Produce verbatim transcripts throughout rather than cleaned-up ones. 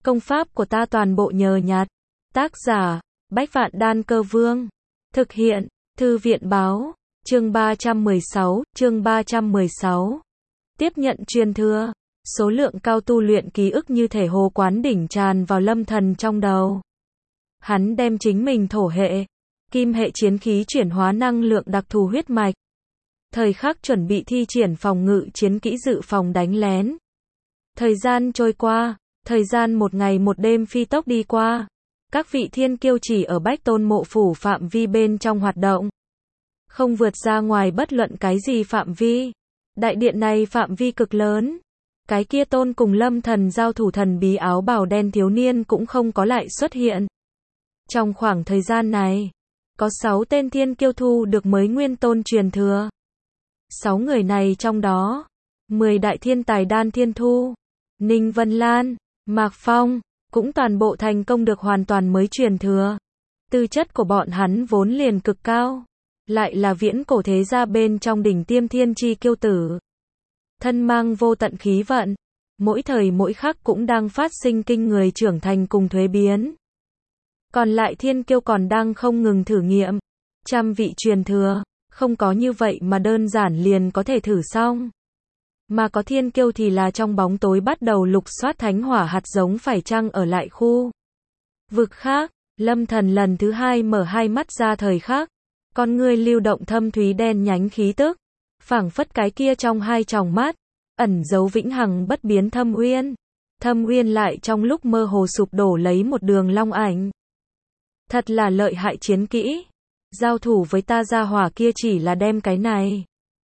Công pháp của ta toàn bộ nhờ nhặt. Tác giả, Bách Vạn Đan Cơ Vương. Thực hiện, Thư viện Báo. Chương ba trăm mười sáu, chương ba trăm mười sáu. Tiếp nhận truyền thừa. Số lượng cao tu luyện ký ức như thể hồ quán đỉnh tràn vào Lâm Thần trong đầu. Hắn đem chính mình thổ hệ, kim hệ chiến khí chuyển hóa năng lượng đặc thù huyết mạch. Thời khắc chuẩn bị thi triển phòng ngự chiến kỹ dự phòng đánh lén. Thời gian trôi qua, thời gian một ngày một đêm phi tốc đi qua. Các vị thiên kiêu chỉ ở Bách Tôn mộ phủ phạm vi bên trong hoạt động. Không vượt ra ngoài bất luận cái gì phạm vi. Đại điện này phạm vi cực lớn. Cái kia Tôn cùng Lâm Thần giao thủ thần bí áo bào đen thiếu niên cũng không có lại xuất hiện. Trong khoảng thời gian này, có sáu tên thiên kiêu thu được mới nguyên tôn truyền thừa. Sáu người này trong đó, mười đại thiên tài đan thiên thu, Ninh Vân Lan, Mạc Phong, cũng toàn bộ thành công được hoàn toàn mới truyền thừa. Tư chất của bọn hắn vốn liền cực cao, lại là viễn cổ thế gia bên trong đỉnh tiêm thiên chi kiêu tử. Thân mang vô tận khí vận, mỗi thời mỗi khắc cũng đang phát sinh kinh người trưởng thành cùng thuế biến. Còn lại thiên kiêu còn đang không ngừng thử nghiệm. Trăm vị truyền thừa, không có như vậy mà đơn giản liền có thể thử xong. Mà có thiên kiêu thì là trong bóng tối bắt đầu lục soát thánh hỏa hạt giống phải chăng ở lại khu vực khác. Lâm Thần lần thứ hai mở hai mắt ra thời khắc, con ngươi lưu động thâm thúy đen nhánh khí tức, phảng phất cái kia trong hai tròng mắt ẩn giấu vĩnh hằng bất biến thâm uyên. Thâm uyên lại trong lúc mơ hồ sụp đổ lấy một đường long ảnh. Thật là lợi hại chiến kỹ. Giao thủ với ta gia hỏa kia chỉ là đem cái này.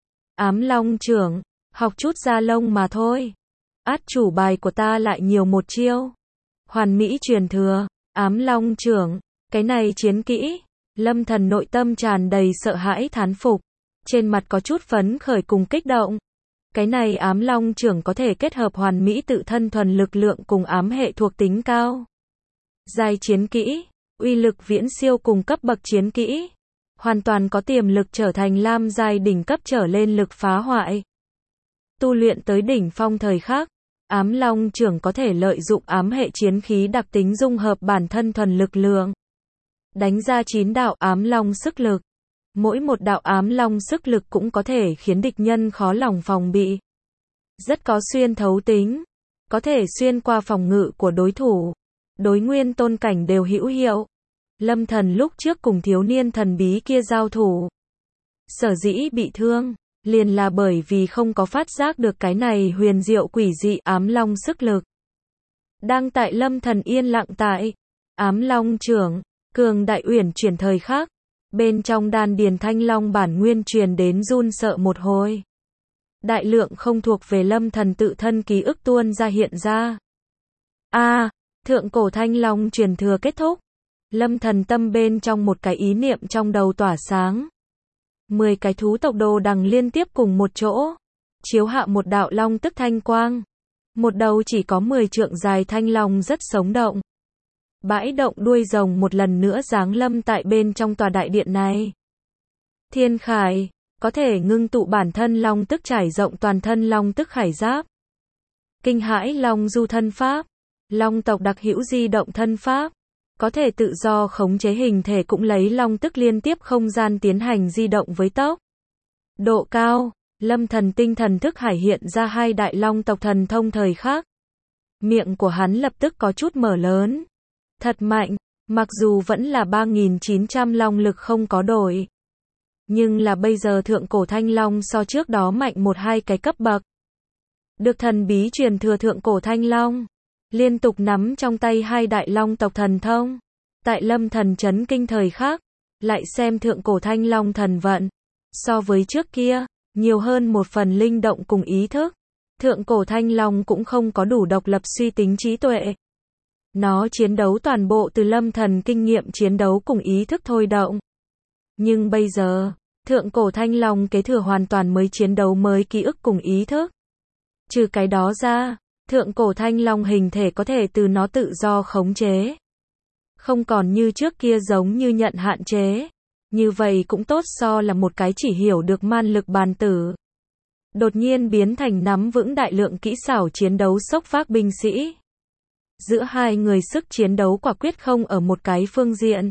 Ám long trưởng, học chút da lông mà thôi. Át chủ bài của ta lại nhiều một chiêu. Hoàn mỹ truyền thừa, ám long trưởng, cái này chiến kỹ. Lâm Thần nội tâm tràn đầy sợ hãi thán phục. Trên mặt có chút phấn khởi cùng kích động. Cái này ám long trưởng có thể kết hợp hoàn mỹ tự thân thuần lực lượng cùng ám hệ thuộc tính cao. Giai chiến kỹ, uy lực viễn siêu cùng cấp bậc chiến kỹ. Hoàn toàn có tiềm lực trở thành lam giai đỉnh cấp trở lên lực phá hoại. Tu luyện tới đỉnh phong thời khắc, ám long trưởng có thể lợi dụng ám hệ chiến khí đặc tính dung hợp bản thân thuần lực lượng. Đánh ra chín đạo ám long sức lực. Mỗi một đạo ám long sức lực cũng có thể khiến địch nhân khó lòng phòng bị. Rất có xuyên thấu tính. Có thể xuyên qua phòng ngự của đối thủ. Đối nguyên tôn cảnh đều hữu hiệu. Lâm Thần lúc trước cùng thiếu niên thần bí kia giao thủ. Sở dĩ bị thương, liền là bởi vì không có phát giác được cái này huyền diệu quỷ dị ám long sức lực. Đang tại Lâm Thần yên lặng tại ám long trưởng, cường đại uyển chuyển thời khắc. Bên trong đan điền thanh long bản nguyên truyền đến run sợ một hồi. Đại lượng không thuộc về Lâm Thần tự thân ký ức tuôn ra hiện ra. A, à, thượng cổ thanh long truyền thừa kết thúc. Lâm Thần tâm bên trong một cái ý niệm trong đầu tỏa sáng. Mười cái thú tộc đồ đằng liên tiếp cùng một chỗ, chiếu hạ một đạo long tức thanh quang. Một đầu chỉ có mười trượng dài thanh long rất sống động. Bãi động đuôi rồng một lần nữa giáng lâm tại bên trong tòa đại điện này. Thiên khải, có thể ngưng tụ bản thân long tức trải rộng toàn thân long tức khải giáp. Kinh hãi long du thân pháp, long tộc đặc hữu di động thân pháp. Có thể tự do khống chế hình thể cũng lấy long tức liên tiếp không gian tiến hành di động với tốc độ cao. Lâm Thần tinh thần thức hải hiện ra hai đại long tộc thần thông thời khắc. Miệng của hắn lập tức có chút mở lớn. Thật mạnh, mặc dù vẫn là ba nghìn chín trăm long lực không có đổi. Nhưng là bây giờ thượng cổ thanh long so trước đó mạnh một hai cái cấp bậc. Được thần bí truyền thừa thượng cổ thanh long. Liên tục nắm trong tay hai đại long tộc thần thông. Tại Lâm Thần chấn kinh thời khắc, lại xem thượng cổ thanh long thần vận. So với trước kia, nhiều hơn một phần linh động cùng ý thức. Thượng cổ thanh long cũng không có đủ độc lập suy tính trí tuệ. Nó chiến đấu toàn bộ từ Lâm Thần kinh nghiệm chiến đấu cùng ý thức thôi động. Nhưng bây giờ, thượng cổ thanh long kế thừa hoàn toàn mới chiến đấu mới ký ức cùng ý thức. Trừ cái đó ra, thượng cổ thanh long hình thể có thể từ nó tự do khống chế. Không còn như trước kia giống như nhận hạn chế. Như vậy cũng tốt so là một cái chỉ hiểu được man lực bàn tử. Đột nhiên biến thành nắm vững đại lượng kỹ xảo chiến đấu sốc phác binh sĩ. Giữa hai người sức chiến đấu quả quyết không ở một cái phương diện.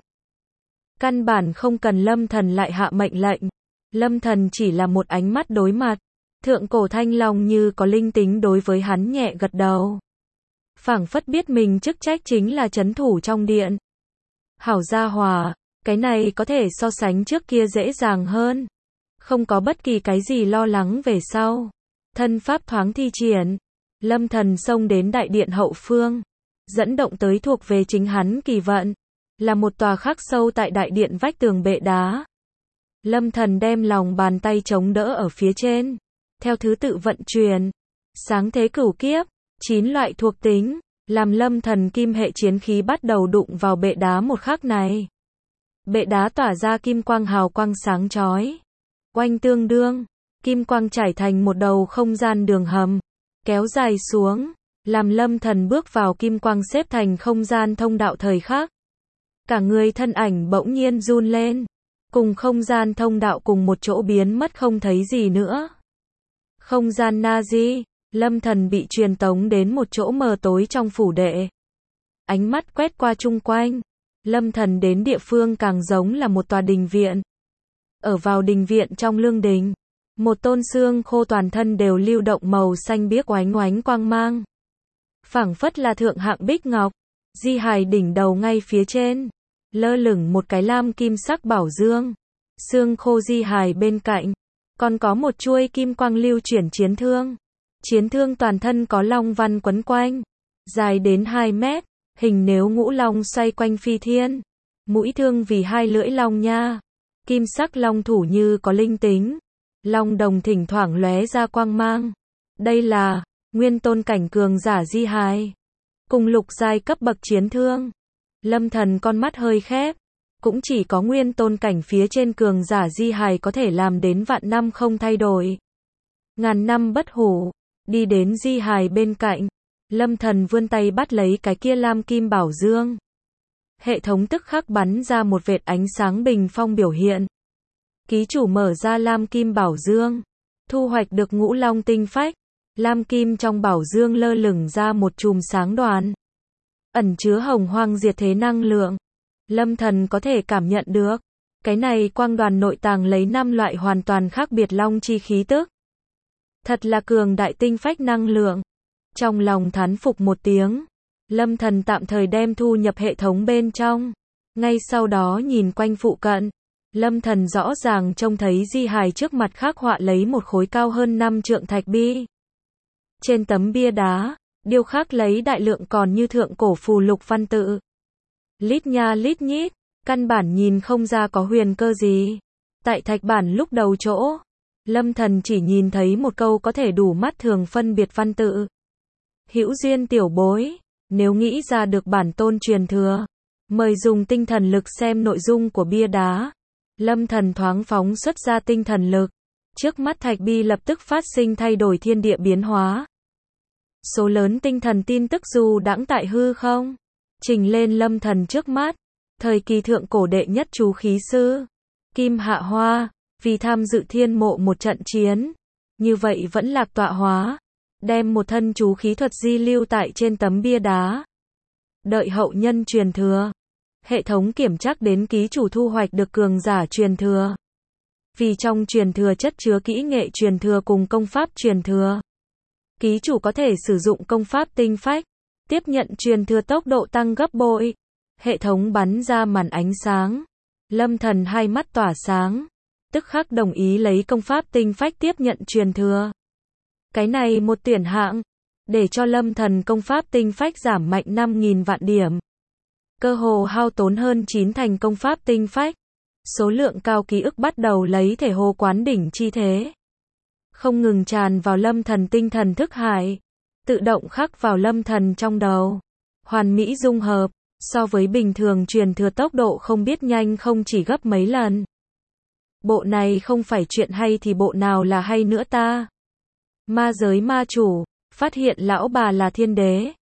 Căn bản không cần Lâm Thần lại hạ mệnh lệnh. Lâm Thần chỉ là một ánh mắt đối mặt. Thượng cổ Thanh Long như có linh tính đối với hắn nhẹ gật đầu. Phảng phất biết mình chức trách chính là trấn thủ trong điện. Hảo gia hòa, cái này có thể so sánh trước kia dễ dàng hơn. Không có bất kỳ cái gì lo lắng về sau. Thân pháp thoáng thi triển. Lâm Thần xông đến đại điện hậu phương. Dẫn động tới thuộc về chính hắn kỳ vận. Là một tòa khắc sâu tại đại điện vách tường bệ đá. Lâm Thần đem lòng bàn tay chống đỡ ở phía trên. Theo thứ tự vận chuyển. Sáng thế cửu kiếp. Chín loại thuộc tính. Làm Lâm Thần kim hệ chiến khí bắt đầu đụng vào bệ đá một khắc này. Bệ đá tỏa ra kim quang hào quang sáng chói. Oanh tương đương. Kim quang trải thành một đầu không gian đường hầm. Kéo dài xuống. Làm Lâm Thần bước vào kim quang xếp thành không gian thông đạo thời khắc. Cả người thân ảnh bỗng nhiên run lên. Cùng không gian thông đạo cùng một chỗ biến mất không thấy gì nữa. Không gian Nazi. Lâm Thần bị truyền tống đến một chỗ mờ tối trong phủ đệ. Ánh mắt quét qua chung quanh. Lâm Thần đến địa phương càng giống là một tòa đình viện. Ở vào đình viện trong lương đình. Một tôn xương khô toàn thân đều lưu động màu xanh biếc oánh oánh quang mang. Phảng phất là thượng hạng bích ngọc. Di hài đỉnh đầu ngay phía trên. Lơ lửng một cái lam kim sắc bảo dương. Xương khô di hài bên cạnh. Còn có một chuôi kim quang lưu chuyển chiến thương. Chiến thương toàn thân có long văn quấn quanh. Dài đến hai mét. Hình nếu ngũ long xoay quanh phi thiên. Mũi thương vì hai lưỡi long nha. Kim sắc long thủ như có linh tính. Long đồng thỉnh thoảng lóe ra quang mang. Đây là nguyên tôn cảnh cường giả di hài. Cùng lục giai cấp bậc chiến thương. Lâm Thần con mắt hơi khép. Cũng chỉ có nguyên tôn cảnh phía trên cường giả di hài có thể làm đến vạn năm không thay đổi. Ngàn năm bất hủ. Đi đến di hài bên cạnh. Lâm Thần vươn tay bắt lấy cái kia lam kim bảo dương. Hệ thống tức khắc bắn ra một vệt ánh sáng bình phong biểu hiện. Ký chủ mở ra lam kim bảo dương. Thu hoạch được ngũ long tinh phách. Lam kim trong bảo dương lơ lửng ra một chùm sáng đoàn. Ẩn chứa hồng hoang diệt thế năng lượng. Lâm Thần có thể cảm nhận được. Cái này quang đoàn nội tàng lấy năm loại hoàn toàn khác biệt long chi khí tức. Thật là cường đại tinh phách năng lượng. Trong lòng thán phục một tiếng. Lâm Thần tạm thời đem thu nhập hệ thống bên trong. Ngay sau đó nhìn quanh phụ cận. Lâm Thần rõ ràng trông thấy di hài trước mặt khắc họa lấy một khối cao hơn năm trượng thạch bi. Trên tấm bia đá, điêu khắc lấy đại lượng còn như thượng cổ phù lục văn tự. Lít nha lít nhít, căn bản nhìn không ra có huyền cơ gì. Tại thạch bản lúc đầu chỗ, Lâm Thần chỉ nhìn thấy một câu có thể đủ mắt thường phân biệt văn tự. Hữu duyên tiểu bối, nếu nghĩ ra được bản tôn truyền thừa, mời dùng tinh thần lực xem nội dung của bia đá. Lâm Thần thoáng phóng xuất ra tinh thần lực. Trước mắt thạch bi lập tức phát sinh thay đổi thiên địa biến hóa. Số lớn tinh thần tin tức dù đãng tại hư không, trình lên Lâm Thần trước mắt. Thời kỳ thượng cổ đệ nhất chú khí sư, Kim Hạ Hoa, vì tham dự thiên mộ một trận chiến. Như vậy vẫn lạc tọa hóa. Đem một thân chú khí thuật di lưu tại trên tấm bia đá. Đợi hậu nhân truyền thừa. Hệ thống kiểm trắc đến ký chủ thu hoạch được cường giả truyền thừa. Vì trong truyền thừa chất chứa kỹ nghệ truyền thừa cùng công pháp truyền thừa. Ký chủ có thể sử dụng công pháp tinh phách. Tiếp nhận truyền thừa tốc độ tăng gấp bội. Hệ thống bắn ra màn ánh sáng. Lâm Thần hai mắt tỏa sáng. Tức khắc đồng ý lấy công pháp tinh phách tiếp nhận truyền thừa. Cái này một tuyển hạng. Để cho Lâm Thần công pháp tinh phách giảm mạnh năm nghìn vạn điểm. Cơ hồ hao tốn hơn chín thành công pháp tinh phách. Số lượng cao ký ức bắt đầu lấy thể hồ quán đỉnh chi thế. Không ngừng tràn vào Lâm Thần tinh thần thức hải. Tự động khắc vào Lâm Thần trong đầu. Hoàn mỹ dung hợp. So với bình thường truyền thừa tốc độ không biết nhanh không chỉ gấp mấy lần. Bộ này không phải chuyện hay thì bộ nào là hay nữa ta. Ma giới ma chủ. Phát hiện lão bà là thiên đế.